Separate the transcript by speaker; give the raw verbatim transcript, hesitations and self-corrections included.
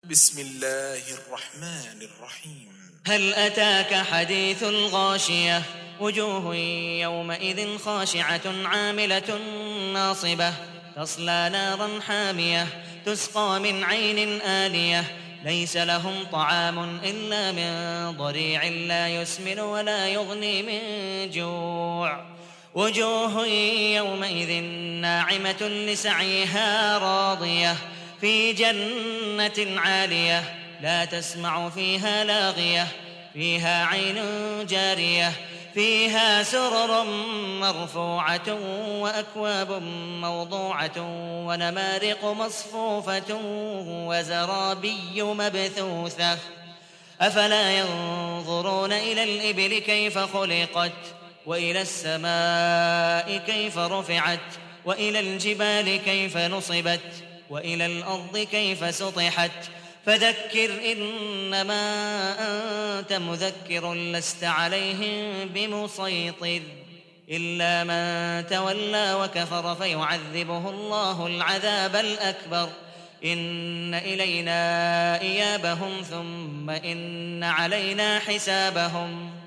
Speaker 1: بسم الله الرحمن الرحيم.
Speaker 2: هل أتاك حديث الغاشية وجوه يومئذ خاشعة عاملة ناصبة تصلى نارا حامية تسقى من عين آنية ليس لهم طعام إلا من ضريع لا يسمن ولا يغني من جوع وجوه يومئذ ناعمة لسعيها راضية في جنة عالية لا تسمع فيها لاغية فيها عين جارية فيها سرر مرفوعة وأكواب موضوعة ونمارق مصفوفة وزرابي مبثوثة أفلا ينظرون إلى الإبل كيف خلقت وإلى السماء كيف رفعت وإلى الجبال كيف نصبت وإلى الأرض كيف سطحت فذكر إنما أنت مذكر لست عليهم بمسيطر إلا من تولى وكفر فيعذبه الله العذاب الأكبر إن إلينا إيابهم ثم إن علينا حسابهم